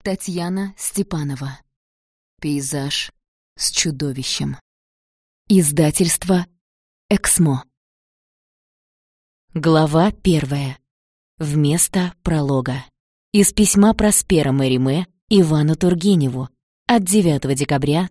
Татьяна Степанова. Пейзаж с чудовищем. Издательство «Эксмо». Глава 1. Вместо пролога. Из письма Проспера Mérimée Ивану Тургеневу от 9 декабря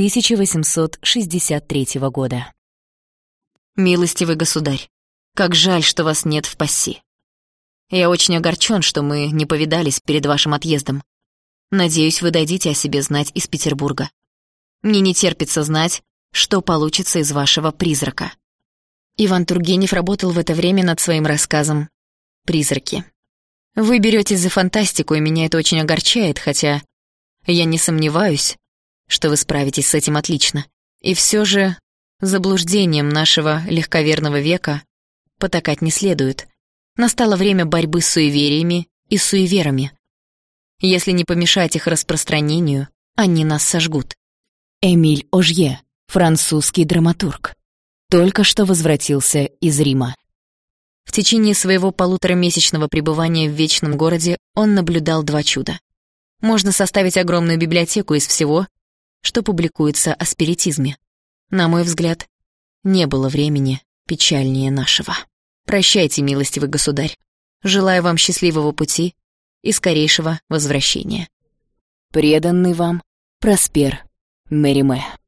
1863 года. «Милостивый государь, как жаль, что вас нет в Пасси. Я очень огорчен, что мы не повидались перед вашим отъездом. Надеюсь, вы дадите о себе знать из Петербурга. Мне не терпится знать, что получится из вашего призрака». Иван Тургенев работал в это время над своим рассказом «Призраки». Вы беретесь за фантастику, и меня это очень огорчает, хотя я не сомневаюсь, что вы справитесь с этим отлично. И все же заблуждением нашего легковерного века потакать не следует. Настало время борьбы с суевериями и суеверами. Если не помешать их распространению, они нас сожгут. Эмиль Ожье, французский драматург, только что возвратился из Рима. В течение своего полуторамесячного пребывания в Вечном городе он наблюдал 2 чуда. Можно составить огромную библиотеку из всего, что публикуется о спиритизме. На мой взгляд, не было времени печальнее нашего. Прощайте, милостивый государь. Желаю вам счастливого пути и скорейшего возвращения. Преданный вам Проспер Mérimée.